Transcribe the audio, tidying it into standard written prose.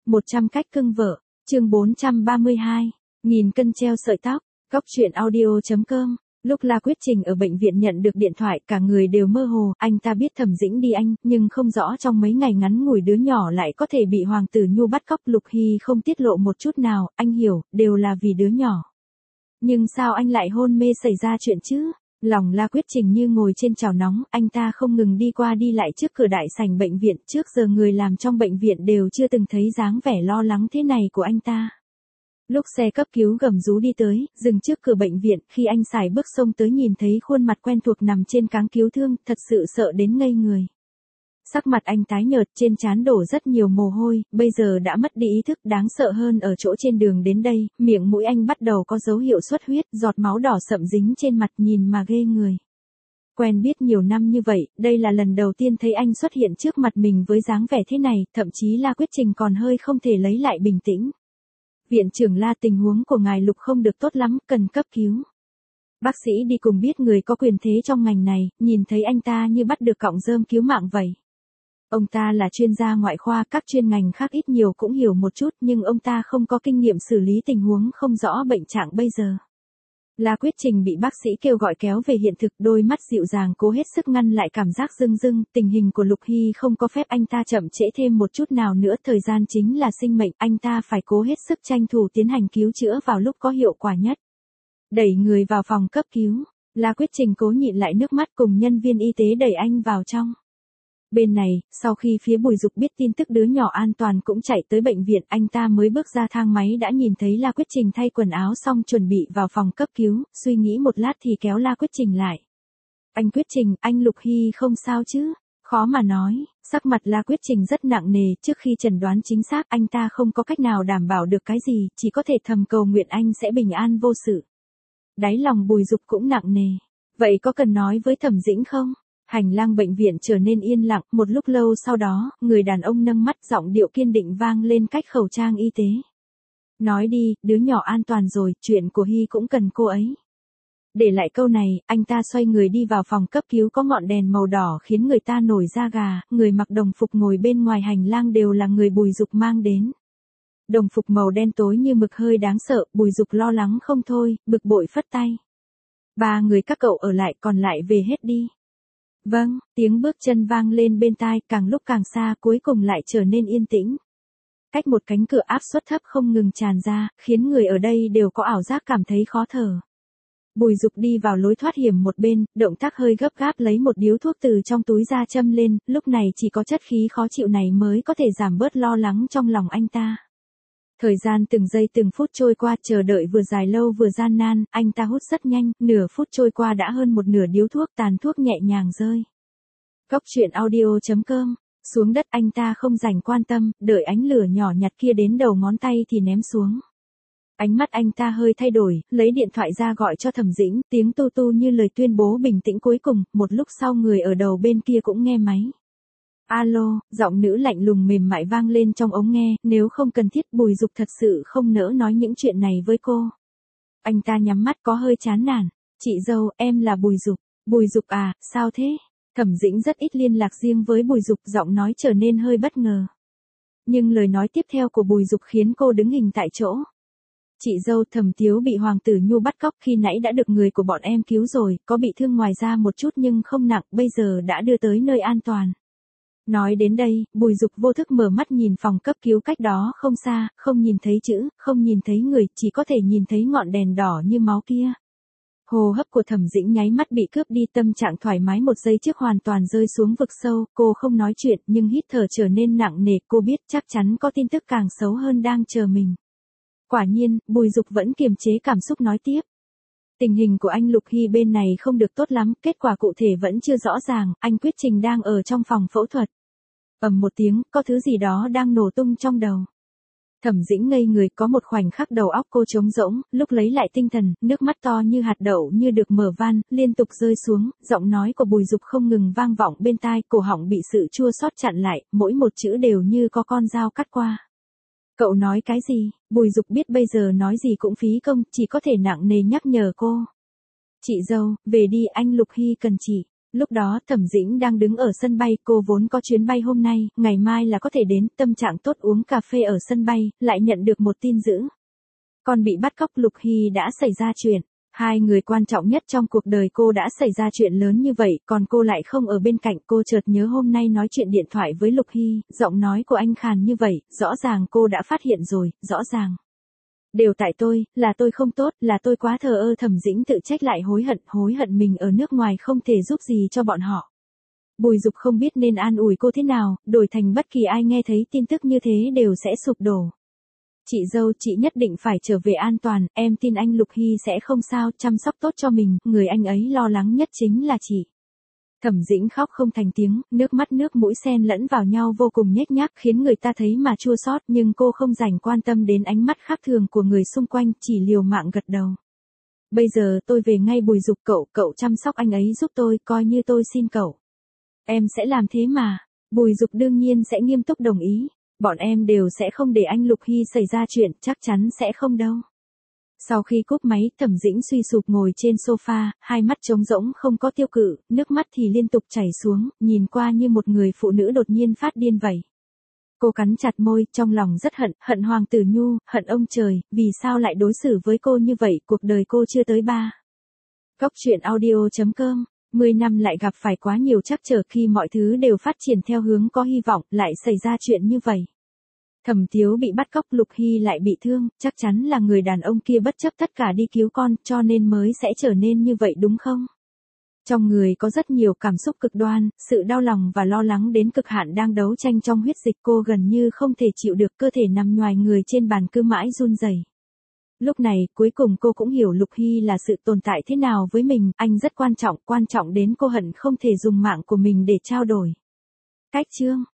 100 cách cưng vợ, chương 432, nghìn cân treo sợi tóc, Cóc truyện audio.com. Lúc La Quyết Trình ở bệnh viện nhận được điện thoại, cả người đều mơ hồ, anh ta biết Thẩm Dĩnh đi Anh, nhưng không rõ trong mấy ngày ngắn ngủi đứa nhỏ lại có thể bị Hoàng tử Nhu bắt cóc. Lục Hy không tiết lộ một chút nào, anh hiểu, đều là vì đứa nhỏ. Nhưng sao anh lại hôn mê xảy ra chuyện chứ? Lòng La Quyết Trình như ngồi trên chảo nóng, anh ta không ngừng đi qua đi lại trước cửa đại sảnh bệnh viện, trước giờ người làm trong bệnh viện đều chưa từng thấy dáng vẻ lo lắng thế này của anh ta. Lúc xe cấp cứu gầm rú đi tới, dừng trước cửa bệnh viện, khi anh sải bước xông tới nhìn thấy khuôn mặt quen thuộc nằm trên cáng cứu thương, thật sự sợ đến ngây người. Sắc mặt anh tái nhợt, trên trán đổ rất nhiều mồ hôi, bây giờ đã mất đi ý thức. Đáng sợ hơn ở chỗ trên đường đến đây, miệng mũi anh bắt đầu có dấu hiệu xuất huyết, giọt máu đỏ sậm dính trên mặt, nhìn mà ghê người. Quen biết nhiều năm như vậy, đây là lần đầu tiên thấy anh xuất hiện trước mặt mình với dáng vẻ thế này, thậm chí La Quyết Trình còn hơi không thể lấy lại bình tĩnh. Viện trưởng La, tình huống của ngài Lục không được tốt lắm, cần cấp cứu. Bác sĩ đi cùng biết người có quyền thế trong ngành này, nhìn thấy anh ta như bắt được cọng rơm cứu mạng vậy. Ông ta là chuyên gia ngoại khoa, các chuyên ngành khác ít nhiều cũng hiểu một chút, nhưng ông ta không có kinh nghiệm xử lý tình huống không rõ bệnh trạng bây giờ. La Quyết Trình bị bác sĩ kêu gọi kéo về hiện thực, đôi mắt dịu dàng cố hết sức ngăn lại cảm giác rưng rưng. Tình hình của Lục Hy không có phép anh ta chậm trễ thêm một chút nào nữa, thời gian chính là sinh mệnh, anh ta phải cố hết sức tranh thủ tiến hành cứu chữa vào lúc có hiệu quả nhất. Đẩy người vào phòng cấp cứu, La Quyết Trình cố nhịn lại nước mắt cùng nhân viên y tế đẩy anh vào trong. Bên này, sau khi phía Bùi Dục biết tin tức đứa nhỏ an toàn cũng chạy tới bệnh viện, anh ta mới bước ra thang máy đã nhìn thấy La Quyết Trình thay quần áo xong chuẩn bị vào phòng cấp cứu, suy nghĩ một lát thì kéo La Quyết Trình lại. Anh Quyết Trình, anh Lục Hy không sao chứ? Khó mà nói, sắc mặt La Quyết Trình rất nặng nề, trước khi chẩn đoán chính xác anh ta không có cách nào đảm bảo được cái gì, chỉ có thể thầm cầu nguyện anh sẽ bình an vô sự. Đáy lòng Bùi Dục cũng nặng nề. Vậy có cần nói với Thẩm Dĩnh không? Hành lang bệnh viện trở nên yên lặng, một lúc lâu sau đó, người đàn ông nâng mắt, giọng điệu kiên định vang lên cách khẩu trang y tế. Nói đi, đứa nhỏ an toàn rồi, chuyện của Hy cũng cần cô ấy. Để lại câu này, anh ta xoay người đi vào phòng cấp cứu có ngọn đèn màu đỏ khiến người ta nổi da gà, người mặc đồng phục ngồi bên ngoài hành lang đều là người Bùi Dục mang đến. Đồng phục màu đen tối như mực hơi đáng sợ, Bùi Dục lo lắng không thôi, bực bội phất tay. Ba người các cậu ở lại, còn lại về hết đi. Vâng, tiếng bước chân vang lên bên tai, càng lúc càng xa, cuối cùng lại trở nên yên tĩnh. Cách một cánh cửa áp suất thấp không ngừng tràn ra, khiến người ở đây đều có ảo giác cảm thấy khó thở. Bùi Dục đi vào lối thoát hiểm một bên, động tác hơi gấp gáp lấy một điếu thuốc từ trong túi ra châm lên, lúc này chỉ có chất khí khó chịu này mới có thể giảm bớt lo lắng trong lòng anh ta. Thời gian từng giây từng phút trôi qua, chờ đợi vừa dài lâu vừa gian nan, anh ta hút rất nhanh, nửa phút trôi qua đã hơn một nửa điếu thuốc, tàn thuốc nhẹ nhàng rơi. Cóc truyện audio.com, xuống đất anh ta không dành quan tâm, đợi ánh lửa nhỏ nhặt kia đến đầu ngón tay thì ném xuống. Ánh mắt anh ta hơi thay đổi, lấy điện thoại ra gọi cho Thẩm Dĩnh, tiếng tu tu như lời tuyên bố bình tĩnh cuối cùng, một lúc sau người ở đầu bên kia cũng nghe máy. Alo, giọng nữ lạnh lùng mềm mại vang lên trong ống nghe, nếu không cần thiết Bùi Dục thật sự không nỡ nói những chuyện này với cô. Anh ta nhắm mắt có hơi chán nản, chị dâu, em là Bùi Dục. Bùi Dục à, sao thế? Thẩm Dĩnh rất ít liên lạc riêng với Bùi Dục, giọng nói trở nên hơi bất ngờ. Nhưng lời nói tiếp theo của Bùi Dục khiến cô đứng hình tại chỗ. Chị dâu, Thẩm Tiếu bị Hoàng tử Nhu bắt cóc, khi nãy đã được người của bọn em cứu rồi, có bị thương ngoài da một chút nhưng không nặng, bây giờ đã đưa tới nơi an toàn. Nói đến đây, Bùi Dục vô thức mở mắt nhìn phòng cấp cứu cách đó không xa, không nhìn thấy chữ, không nhìn thấy người, chỉ có thể nhìn thấy ngọn đèn đỏ như máu kia. Hô hấp của Thẩm Dĩnh nháy mắt bị cướp đi, tâm trạng thoải mái một giây trước hoàn toàn rơi xuống vực sâu, cô không nói chuyện nhưng hít thở trở nên nặng nề, cô biết chắc chắn có tin tức càng xấu hơn đang chờ mình. Quả nhiên, Bùi Dục vẫn kiềm chế cảm xúc nói tiếp. Tình hình của anh Lục Hy bên này không được tốt lắm, kết quả cụ thể vẫn chưa rõ ràng, anh Quyết Trình đang ở trong phòng phẫu thuật. Ầm một tiếng, có thứ gì đó đang nổ tung trong đầu. Thẩm Dĩnh ngây người, có một khoảnh khắc đầu óc cô trống rỗng, lúc lấy lại tinh thần, nước mắt to như hạt đậu như được mở van, liên tục rơi xuống, giọng nói của Bùi Dục không ngừng vang vọng bên tai, cổ họng bị sự chua xót chặn lại, mỗi một chữ đều như có con dao cắt qua. Cậu nói cái gì? Bùi Dục biết bây giờ nói gì cũng phí công, chỉ có thể nặng nề nhắc nhở cô. Chị dâu, về đi, anh Lục Hy cần chị. Lúc đó Thẩm Dĩnh đang đứng ở sân bay, cô vốn có chuyến bay hôm nay, ngày mai là có thể đến, tâm trạng tốt uống cà phê ở sân bay, lại nhận được một tin dữ. Con bị bắt cóc. Lục Hy đã xảy ra chuyện. Hai người quan trọng nhất trong cuộc đời cô đã xảy ra chuyện lớn như vậy, còn cô lại không ở bên cạnh. Cô chợt nhớ hôm nay nói chuyện điện thoại với Lục Hy, giọng nói của anh khàn như vậy, rõ ràng cô đã phát hiện rồi, rõ ràng. Đều tại tôi, là tôi không tốt, là tôi quá thờ ơ. Thẩm Dĩnh tự trách lại hối hận mình ở nước ngoài không thể giúp gì cho bọn họ. Bùi Dục không biết nên an ủi cô thế nào, đổi thành bất kỳ ai nghe thấy tin tức như thế đều sẽ sụp đổ. Chị dâu, chị nhất định phải trở về an toàn, em tin anh Lục Hy sẽ không sao, chăm sóc tốt cho mình, người anh ấy lo lắng nhất chính là chị. Thẩm Dĩnh khóc không thành tiếng, nước mắt nước mũi xen lẫn vào nhau vô cùng nhếch nhác, khiến người ta thấy mà chua xót, nhưng cô không dành quan tâm đến ánh mắt khác thường của người xung quanh, chỉ liều mạng gật đầu. Bây giờ tôi về ngay. Bùi Dục, cậu chăm sóc anh ấy giúp tôi, coi như tôi xin cậu. Em sẽ làm thế mà. Bùi Dục đương nhiên sẽ nghiêm túc đồng ý. Bọn em đều sẽ không để anh Lục Hy xảy ra chuyện, chắc chắn sẽ không đâu. Sau khi cúp máy, Thẩm Dĩnh suy sụp ngồi trên sofa, hai mắt trống rỗng không có tiêu cự, nước mắt thì liên tục chảy xuống, nhìn qua như một người phụ nữ đột nhiên phát điên vậy. Cô cắn chặt môi, trong lòng rất hận Hoàng Tử Nhu, hận ông trời, vì sao lại đối xử với cô như vậy, cuộc đời cô chưa tới 3. Góc truyện audio.com 10 năm lại gặp phải quá nhiều trắc trở, khi mọi thứ đều phát triển theo hướng có hy vọng, lại xảy ra chuyện như vậy. Thẩm Thiếu bị bắt cóc, Lục Hy lại bị thương, chắc chắn là người đàn ông kia bất chấp tất cả đi cứu con, cho nên mới sẽ trở nên như vậy đúng không? Trong người có rất nhiều cảm xúc cực đoan, sự đau lòng và lo lắng đến cực hạn đang đấu tranh trong huyết dịch. Cô gần như không thể chịu được, cơ thể nằm nhoài người trên bàn cứ mãi run rẩy. Lúc này, cuối cùng cô cũng hiểu Lục Hy là sự tồn tại thế nào với mình, anh rất quan trọng đến cô hận không thể dùng mạng của mình để trao đổi. Cách chương